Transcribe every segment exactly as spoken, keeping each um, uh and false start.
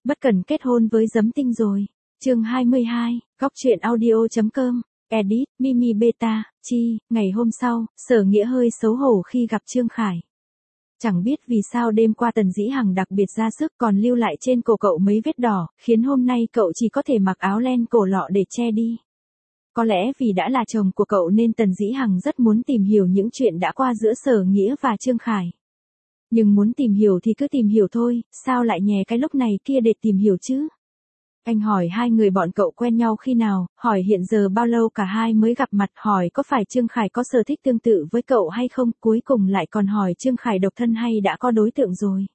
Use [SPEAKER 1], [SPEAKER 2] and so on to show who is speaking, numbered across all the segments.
[SPEAKER 1] Bất cần kết hôn với Giấm Tinh rồi. Chương hai mươi hai, góc truyện audio chấm com, edit, Mimi Beta, chi, ngày hôm sau, Sở Nghĩa hơi xấu hổ khi gặp Trương Khải. Chẳng biết vì sao đêm qua Tần Dĩ Hằng đặc biệt ra sức còn lưu lại trên cổ cậu mấy vết đỏ, khiến hôm nay cậu chỉ có thể mặc áo len cổ lọ để che đi. Có lẽ vì đã là chồng của cậu nên Tần Dĩ Hằng rất muốn tìm hiểu những chuyện đã qua giữa Sở Nghĩa và Trương Khải. Nhưng muốn tìm hiểu thì cứ tìm hiểu thôi, sao lại nhè cái lúc này kia để tìm hiểu chứ? Anh hỏi hai người bọn cậu quen nhau khi nào, hỏi hiện giờ bao lâu cả hai mới gặp mặt, hỏi có phải Trương Khải có sở thích tương tự với cậu hay không, cuối cùng lại còn hỏi Trương Khải độc thân hay đã có đối tượng rồi.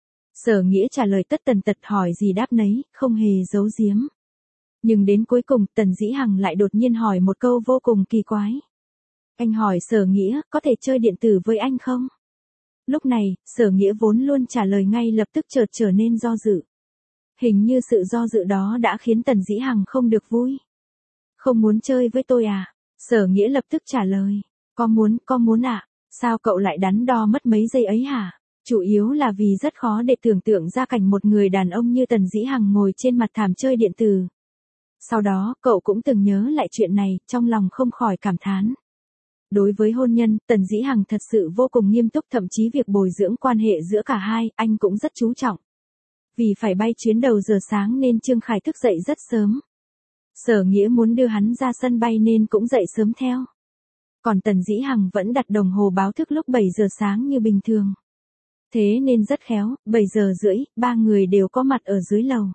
[SPEAKER 1] Sở Nghĩa trả lời tất tần tật, hỏi gì đáp nấy, không hề giấu giếm. Nhưng đến cuối cùng Tần Dĩ Hằng lại đột nhiên hỏi một câu vô cùng kỳ quái. Anh hỏi Sở Nghĩa, có thể chơi điện tử với anh không? Lúc này, Sở Nghĩa vốn luôn trả lời ngay lập tức chợt trở nên do dự. Hình như sự do dự đó đã khiến Tần Dĩ Hằng không được vui. Không muốn chơi với tôi à? Sở Nghĩa lập tức trả lời. Có muốn, có muốn ạ. À? Sao cậu lại đắn đo mất mấy giây ấy hả? Chủ yếu là vì rất khó để tưởng tượng ra cảnh một người đàn ông như Tần Dĩ Hằng ngồi trên mặt thảm chơi điện tử. Sau đó, cậu cũng từng nhớ lại chuyện này, trong lòng không khỏi cảm thán. Đối với hôn nhân, Tần Dĩ Hằng thật sự vô cùng nghiêm túc, thậm chí việc bồi dưỡng quan hệ giữa cả hai, anh cũng rất chú trọng. Vì phải bay chuyến đầu giờ sáng nên Trương Khải thức dậy rất sớm. Sở Nghĩa muốn đưa hắn ra sân bay nên cũng dậy sớm theo. Còn Tần Dĩ Hằng vẫn đặt đồng hồ báo thức lúc bảy giờ sáng như bình thường. Thế nên rất khéo, bảy giờ rưỡi, ba người đều có mặt ở dưới lầu.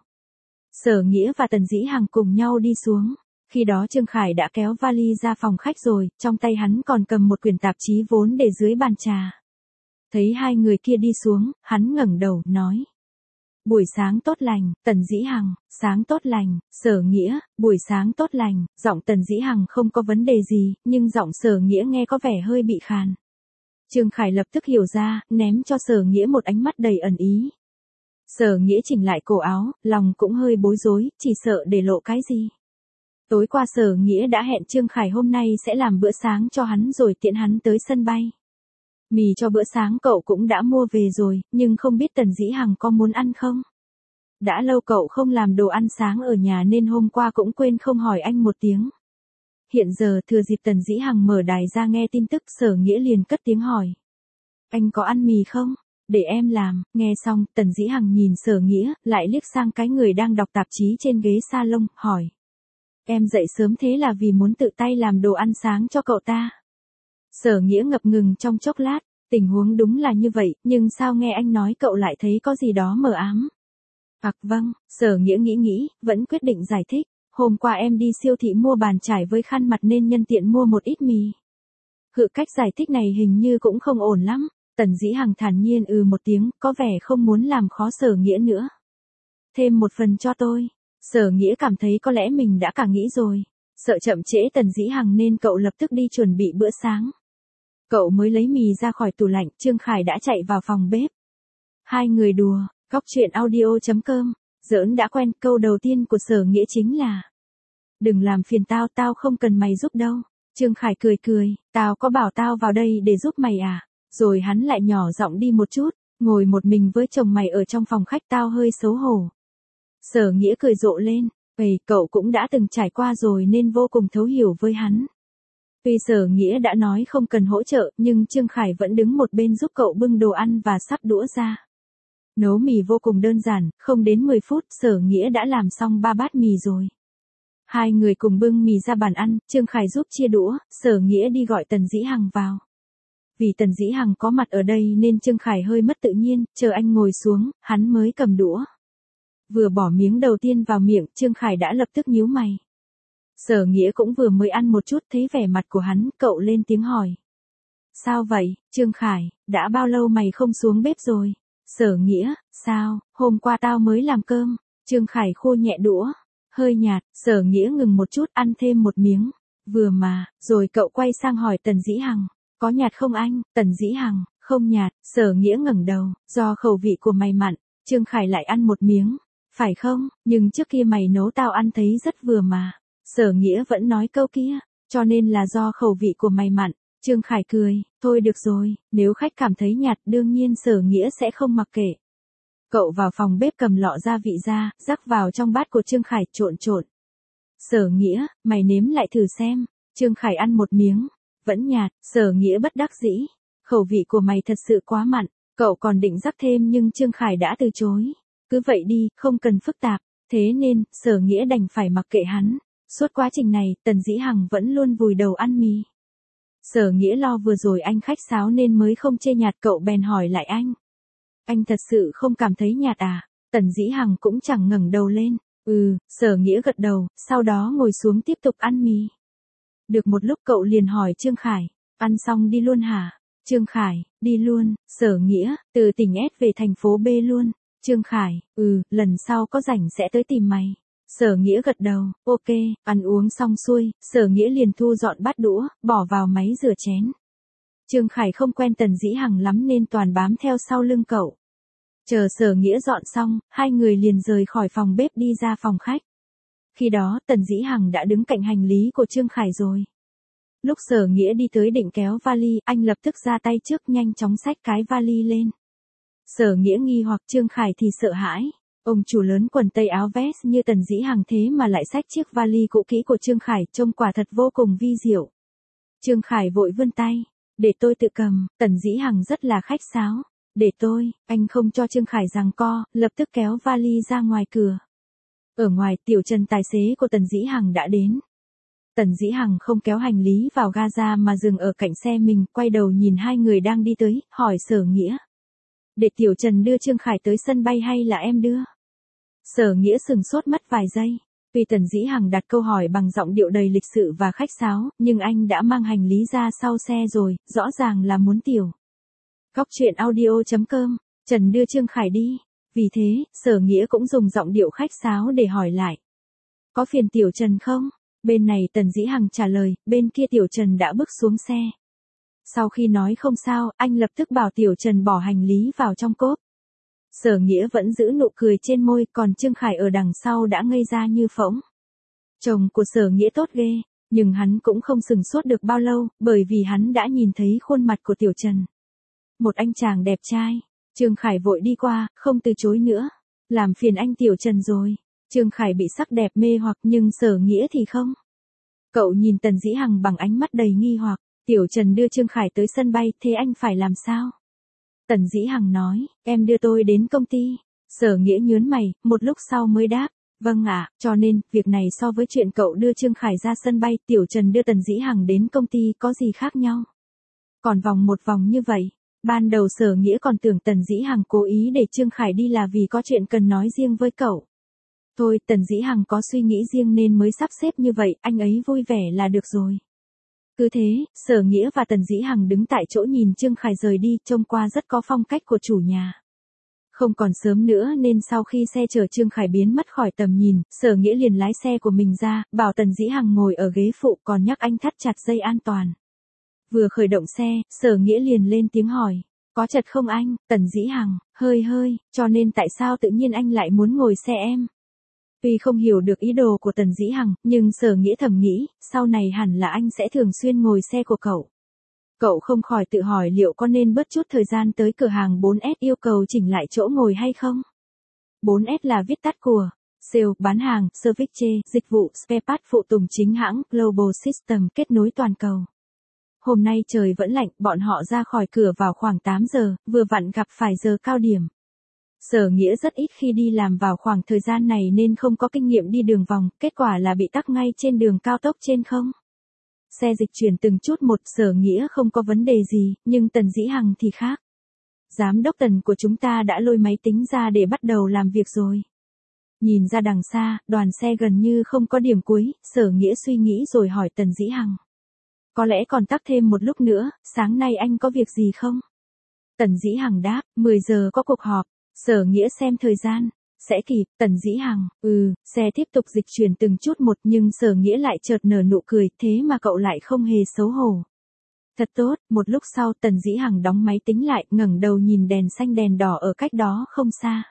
[SPEAKER 1] Sở Nghĩa và Tần Dĩ Hằng cùng nhau đi xuống. Khi đó Trương Khải đã kéo vali ra phòng khách rồi, trong tay hắn còn cầm một quyển tạp chí vốn để dưới bàn trà. Thấy hai người kia đi xuống, hắn ngẩng đầu, nói. Buổi sáng tốt lành, Tần Dĩ Hằng, sáng tốt lành, Sở Nghĩa, buổi sáng tốt lành, giọng Tần Dĩ Hằng không có vấn đề gì, nhưng giọng Sở Nghĩa nghe có vẻ hơi bị khàn. Trương Khải lập tức hiểu ra, ném cho Sở Nghĩa một ánh mắt đầy ẩn ý. Sở Nghĩa chỉnh lại cổ áo, lòng cũng hơi bối rối, chỉ sợ để lộ cái gì. Tối qua Sở Nghĩa đã hẹn Trương Khải hôm nay sẽ làm bữa sáng cho hắn rồi tiễn hắn tới sân bay. Mì cho bữa sáng cậu cũng đã mua về rồi, nhưng không biết Tần Dĩ Hằng có muốn ăn không? Đã lâu cậu không làm đồ ăn sáng ở nhà nên hôm qua cũng quên không hỏi anh một tiếng. Hiện giờ thừa dịp Tần Dĩ Hằng mở đài ra nghe tin tức, Sở Nghĩa liền cất tiếng hỏi. Anh có ăn mì không? Để em làm. Nghe xong, Tần Dĩ Hằng nhìn Sở Nghĩa, lại liếc sang cái người đang đọc tạp chí trên ghế salon, hỏi. Em dậy sớm thế là vì muốn tự tay làm đồ ăn sáng cho cậu ta. Sở Nghĩa ngập ngừng trong chốc lát, tình huống đúng là như vậy, nhưng sao nghe anh nói cậu lại thấy có gì đó mờ ám. Ặc vâng, Sở Nghĩa nghĩ nghĩ, vẫn quyết định giải thích, hôm qua em đi siêu thị mua bàn chải với khăn mặt nên nhân tiện mua một ít mì. Hự cách giải thích này hình như cũng không ổn lắm, Tần Dĩ Hằng thản nhiên ừ một tiếng, có vẻ không muốn làm khó Sở Nghĩa nữa. Thêm một phần cho tôi. Sở Nghĩa cảm thấy có lẽ mình đã cả nghĩ rồi. Sợ chậm trễ Tần Dĩ Hằng nên cậu lập tức đi chuẩn bị bữa sáng. Cậu mới lấy mì ra khỏi tủ lạnh, Trương Khải đã chạy vào phòng bếp. Hai người đùa, góc truyện audio chấm com, giỡn đã quen, câu đầu tiên của Sở Nghĩa chính là. Đừng làm phiền tao, tao không cần mày giúp đâu. Trương Khải cười cười, tao có bảo tao vào đây để giúp mày à? Rồi hắn lại nhỏ giọng đi một chút, ngồi một mình với chồng mày ở trong phòng khách, tao hơi xấu hổ. Sở Nghĩa cười rộ lên, vậy cậu cũng đã từng trải qua rồi nên vô cùng thấu hiểu với hắn. Tuy Sở Nghĩa đã nói không cần hỗ trợ, nhưng Trương Khải vẫn đứng một bên giúp cậu bưng đồ ăn và sắp đũa ra. Nấu mì vô cùng đơn giản, không đến mười phút, Sở Nghĩa đã làm xong ba bát mì rồi. Hai người cùng bưng mì ra bàn ăn, Trương Khải giúp chia đũa, Sở Nghĩa đi gọi Tần Dĩ Hằng vào. Vì Tần Dĩ Hằng có mặt ở đây nên Trương Khải hơi mất tự nhiên, chờ anh ngồi xuống, hắn mới cầm đũa. Vừa bỏ miếng đầu tiên vào miệng, Trương Khải đã lập tức nhíu mày. Sở Nghĩa cũng vừa mới ăn một chút, thấy vẻ mặt của hắn, cậu lên tiếng hỏi. Sao vậy, Trương Khải, đã bao lâu mày không xuống bếp rồi? Sở Nghĩa, sao, hôm qua tao mới làm cơm. Trương Khải khô nhẹ đũa, hơi nhạt, Sở Nghĩa ngừng một chút, ăn thêm một miếng. Vừa mà, rồi cậu quay sang hỏi Tần Dĩ Hằng, có nhạt không anh? Tần Dĩ Hằng, không nhạt. Sở Nghĩa ngẩng đầu, do khẩu vị của mày mặn. Trương Khải lại ăn một miếng. Phải không, nhưng trước kia mày nấu tao ăn thấy rất vừa mà. Sở Nghĩa vẫn nói câu kia, cho nên là do khẩu vị của mày mặn. Trương Khải cười, thôi được rồi, nếu khách cảm thấy nhạt đương nhiên Sở Nghĩa sẽ không mặc kệ. Cậu vào phòng bếp cầm lọ gia vị ra, rắc vào trong bát của Trương Khải trộn trộn. Sở Nghĩa, mày nếm lại thử xem. Trương Khải ăn một miếng, vẫn nhạt. Sở Nghĩa bất đắc dĩ. Khẩu vị của mày thật sự quá mặn. Cậu còn định rắc thêm nhưng Trương Khải đã từ chối. Cứ vậy đi, không cần phức tạp. Thế nên, Sở Nghĩa đành phải mặc kệ hắn. Suốt quá trình này, Tần Dĩ Hằng vẫn luôn vùi đầu ăn mì. Sở Nghĩa lo vừa rồi anh khách sáo nên mới không chê nhạt, cậu bèn hỏi lại anh. Anh thật sự không cảm thấy nhạt à? Tần Dĩ Hằng cũng chẳng ngẩng đầu lên. Ừ, Sở Nghĩa gật đầu, sau đó ngồi xuống tiếp tục ăn mì. Được một lúc cậu liền hỏi Trương Khải, ăn xong đi luôn hả? Trương Khải, đi luôn. Sở Nghĩa, từ tỉnh S về thành phố B luôn. Trương Khải, ừ, lần sau có rảnh sẽ tới tìm mày. Sở Nghĩa gật đầu, ok. Ăn uống xong xuôi, Sở Nghĩa liền thu dọn bát đũa, bỏ vào máy rửa chén. Trương Khải không quen Tần Dĩ Hằng lắm nên toàn bám theo sau lưng cậu. Chờ Sở Nghĩa dọn xong, hai người liền rời khỏi phòng bếp đi ra phòng khách. Khi đó Tần Dĩ Hằng đã đứng cạnh hành lý của Trương Khải rồi. Lúc Sở Nghĩa đi tới định kéo vali, anh lập tức ra tay trước nhanh chóng xách cái vali lên. Sở Nghĩa nghi hoặc, Trương Khải thì sợ hãi. Ông chủ lớn quần tây áo vest như Tần Dĩ Hằng thế mà lại xách chiếc vali cũ kỹ của Trương Khải, trông quả thật vô cùng vi diệu. Trương Khải vội vươn tay, để tôi tự cầm. Tần Dĩ Hằng rất là khách sáo. Để tôi, anh không cho Trương Khải giằng co, lập tức kéo vali ra ngoài cửa. Ở ngoài, Tiểu Trần tài xế của Tần Dĩ Hằng đã đến. Tần Dĩ Hằng không kéo hành lý vào ga mà dừng ở cạnh xe mình, quay đầu nhìn hai người đang đi tới, hỏi Sở Nghĩa. Để Tiểu Trần đưa Trương Khải tới sân bay hay là em đưa? Sở Nghĩa sừng sốt mất vài giây. Vì Tần Dĩ Hằng đặt câu hỏi bằng giọng điệu đầy lịch sự và khách sáo, nhưng anh đã mang hành lý ra sau xe rồi, rõ ràng là muốn Tiểu. Góc truyện audio chấm com, Trần đưa Trương Khải đi. Vì thế, Sở Nghĩa cũng dùng giọng điệu khách sáo để hỏi lại. Có phiền Tiểu Trần không? Bên này Tần Dĩ Hằng trả lời, bên kia Tiểu Trần đã bước xuống xe. Sau khi nói không sao, anh lập tức bảo Tiểu Trần bỏ hành lý vào trong cốp. Sở Nghĩa vẫn giữ nụ cười trên môi, còn Trương Khải ở đằng sau đã ngây ra như phỗng. Chồng của Sở Nghĩa tốt ghê, nhưng hắn cũng không sừng sốt được bao lâu, bởi vì hắn đã nhìn thấy khuôn mặt của Tiểu Trần. Một anh chàng đẹp trai. Trương Khải vội đi qua, không từ chối nữa. Làm phiền anh Tiểu Trần rồi. Trương Khải bị sắc đẹp mê hoặc nhưng Sở Nghĩa thì không. Cậu nhìn Tần Dĩ Hằng bằng ánh mắt đầy nghi hoặc. Tiểu Trần đưa Trương Khải tới sân bay, thế anh phải làm sao? Tần Dĩ Hằng nói, em đưa tôi đến công ty. Sở Nghĩa nhớn mày, một lúc sau mới đáp. Vâng ạ, cho nên, việc này so với chuyện cậu đưa Trương Khải ra sân bay, Tiểu Trần đưa Tần Dĩ Hằng đến công ty có gì khác nhau? Còn vòng một vòng như vậy. Ban đầu Sở Nghĩa còn tưởng Tần Dĩ Hằng cố ý để Trương Khải đi là vì có chuyện cần nói riêng với cậu. Thôi, Tần Dĩ Hằng có suy nghĩ riêng nên mới sắp xếp như vậy, anh ấy vui vẻ là được rồi. Cứ thế, Sở Nghĩa và Tần Dĩ Hằng đứng tại chỗ nhìn Trương Khải rời đi, trông qua rất có phong cách của chủ nhà. Không còn sớm nữa nên sau khi xe chở Trương Khải biến mất khỏi tầm nhìn, Sở Nghĩa liền lái xe của mình ra, bảo Tần Dĩ Hằng ngồi ở ghế phụ, còn nhắc anh thắt chặt dây an toàn. Vừa khởi động xe, Sở Nghĩa liền lên tiếng hỏi. Có chật không anh? Tần Dĩ Hằng, hơi hơi, cho nên tại sao tự nhiên anh lại muốn ngồi xe em? Tuy không hiểu được ý đồ của Tần Dĩ Hằng, nhưng Sở Nghĩa thầm nghĩ, sau này hẳn là anh sẽ thường xuyên ngồi xe của cậu. Cậu không khỏi tự hỏi liệu có nên bớt chút thời gian tới cửa hàng bốn S yêu cầu chỉnh lại chỗ ngồi hay không? bốn S là viết tắt của Sale, bán hàng, Service, dịch vụ, spare part phụ tùng chính hãng, Global System, kết nối toàn cầu. Hôm nay trời vẫn lạnh, bọn họ ra khỏi cửa vào khoảng tám giờ, vừa vặn gặp phải giờ cao điểm. Sở Nghĩa rất ít khi đi làm vào khoảng thời gian này nên không có kinh nghiệm đi đường vòng, kết quả là bị tắc ngay trên đường cao tốc trên không. Xe dịch chuyển từng chút một, Sở Nghĩa không có vấn đề gì, nhưng Tần Dĩ Hằng thì khác. Giám đốc Tần của chúng ta đã lôi máy tính ra để bắt đầu làm việc rồi. Nhìn ra đằng xa, đoàn xe gần như không có điểm cuối, Sở Nghĩa suy nghĩ rồi hỏi Tần Dĩ Hằng. Có lẽ còn tắc thêm một lúc nữa, sáng nay anh có việc gì không? Tần Dĩ Hằng đáp, mười giờ có cuộc họp. Sở Nghĩa xem thời gian, sẽ kịp. Tần Dĩ Hằng, ừ, xe tiếp tục dịch chuyển từng chút một nhưng Sở Nghĩa lại chợt nở nụ cười, thế mà cậu lại không hề xấu hổ. Thật tốt, một lúc sau Tần Dĩ Hằng đóng máy tính lại, ngẩng đầu nhìn đèn xanh đèn đỏ ở cách đó không xa.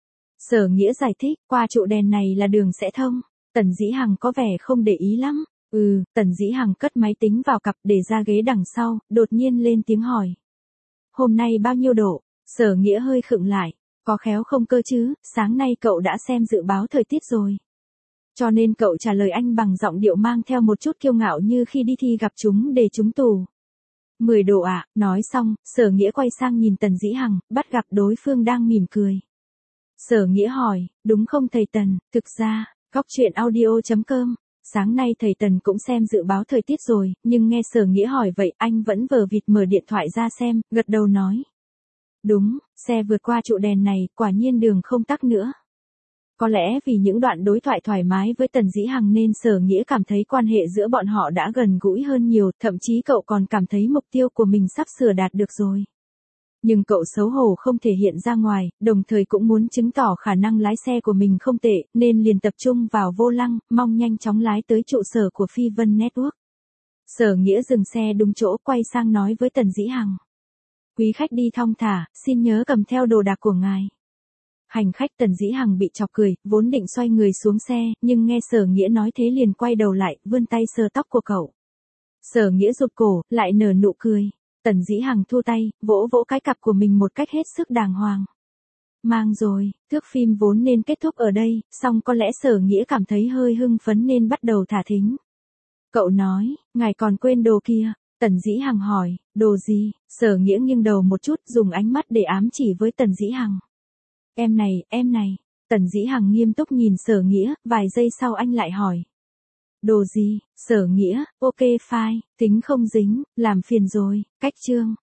[SPEAKER 1] Sở Nghĩa giải thích, qua trụ đèn này là đường sẽ thông. Tần Dĩ Hằng có vẻ không để ý lắm. Ừ, Tần Dĩ Hằng cất máy tính vào cặp để ra ghế đằng sau, đột nhiên lên tiếng hỏi. Hôm nay bao nhiêu độ? Sở Nghĩa hơi khựng lại. Có khéo không cơ chứ, sáng nay cậu đã xem dự báo thời tiết rồi. Cho nên cậu trả lời anh bằng giọng điệu mang theo một chút kiêu ngạo như khi đi thi gặp chúng để trúng tủ. Mười độ ạ, à, nói xong, Sở Nghĩa quay sang nhìn Tần Dĩ Hằng, bắt gặp đối phương đang mỉm cười. Sở Nghĩa hỏi, đúng không thầy Tần, thực ra, góc truyện audio chấm com. Sáng nay thầy Tần cũng xem dự báo thời tiết rồi, nhưng nghe Sở Nghĩa hỏi vậy anh vẫn vờ vịt mở điện thoại ra xem, gật đầu nói. Đúng, xe vượt qua trụ đèn này, quả nhiên đường không tắc nữa. Có lẽ vì những đoạn đối thoại thoải mái với Tần Dĩ Hằng nên Sở Nghĩa cảm thấy quan hệ giữa bọn họ đã gần gũi hơn nhiều, thậm chí cậu còn cảm thấy mục tiêu của mình sắp sửa đạt được rồi. Nhưng cậu xấu hổ không thể hiện ra ngoài, đồng thời cũng muốn chứng tỏ khả năng lái xe của mình không tệ, nên liền tập trung vào vô lăng, mong nhanh chóng lái tới trụ sở của Phi Vân Network. Sở Nghĩa dừng xe đúng chỗ quay sang nói với Tần Dĩ Hằng. Quý khách đi thong thả, xin nhớ cầm theo đồ đạc của ngài. Hành khách Tần Dĩ Hằng bị chọc cười, vốn định xoay người xuống xe, nhưng nghe Sở Nghĩa nói thế liền quay đầu lại, vươn tay sờ tóc của cậu. Sở Nghĩa rụt cổ, lại nở nụ cười. Tần Dĩ Hằng thu tay, vỗ vỗ cái cặp của mình một cách hết sức đàng hoàng. Mang rồi, thước phim vốn nên kết thúc ở đây, song có lẽ Sở Nghĩa cảm thấy hơi hưng phấn nên bắt đầu thả thính. Cậu nói, ngài còn quên đồ kia. Tần Dĩ Hằng hỏi, đồ gì? Sở Nghĩa nghiêng đầu một chút, dùng ánh mắt để ám chỉ với Tần Dĩ Hằng. Em này, em này. Tần Dĩ Hằng nghiêm túc nhìn Sở Nghĩa, vài giây sau anh lại hỏi. Đồ gì? Sở Nghĩa, ok fine, tính không dính, làm phiền rồi, cách chương.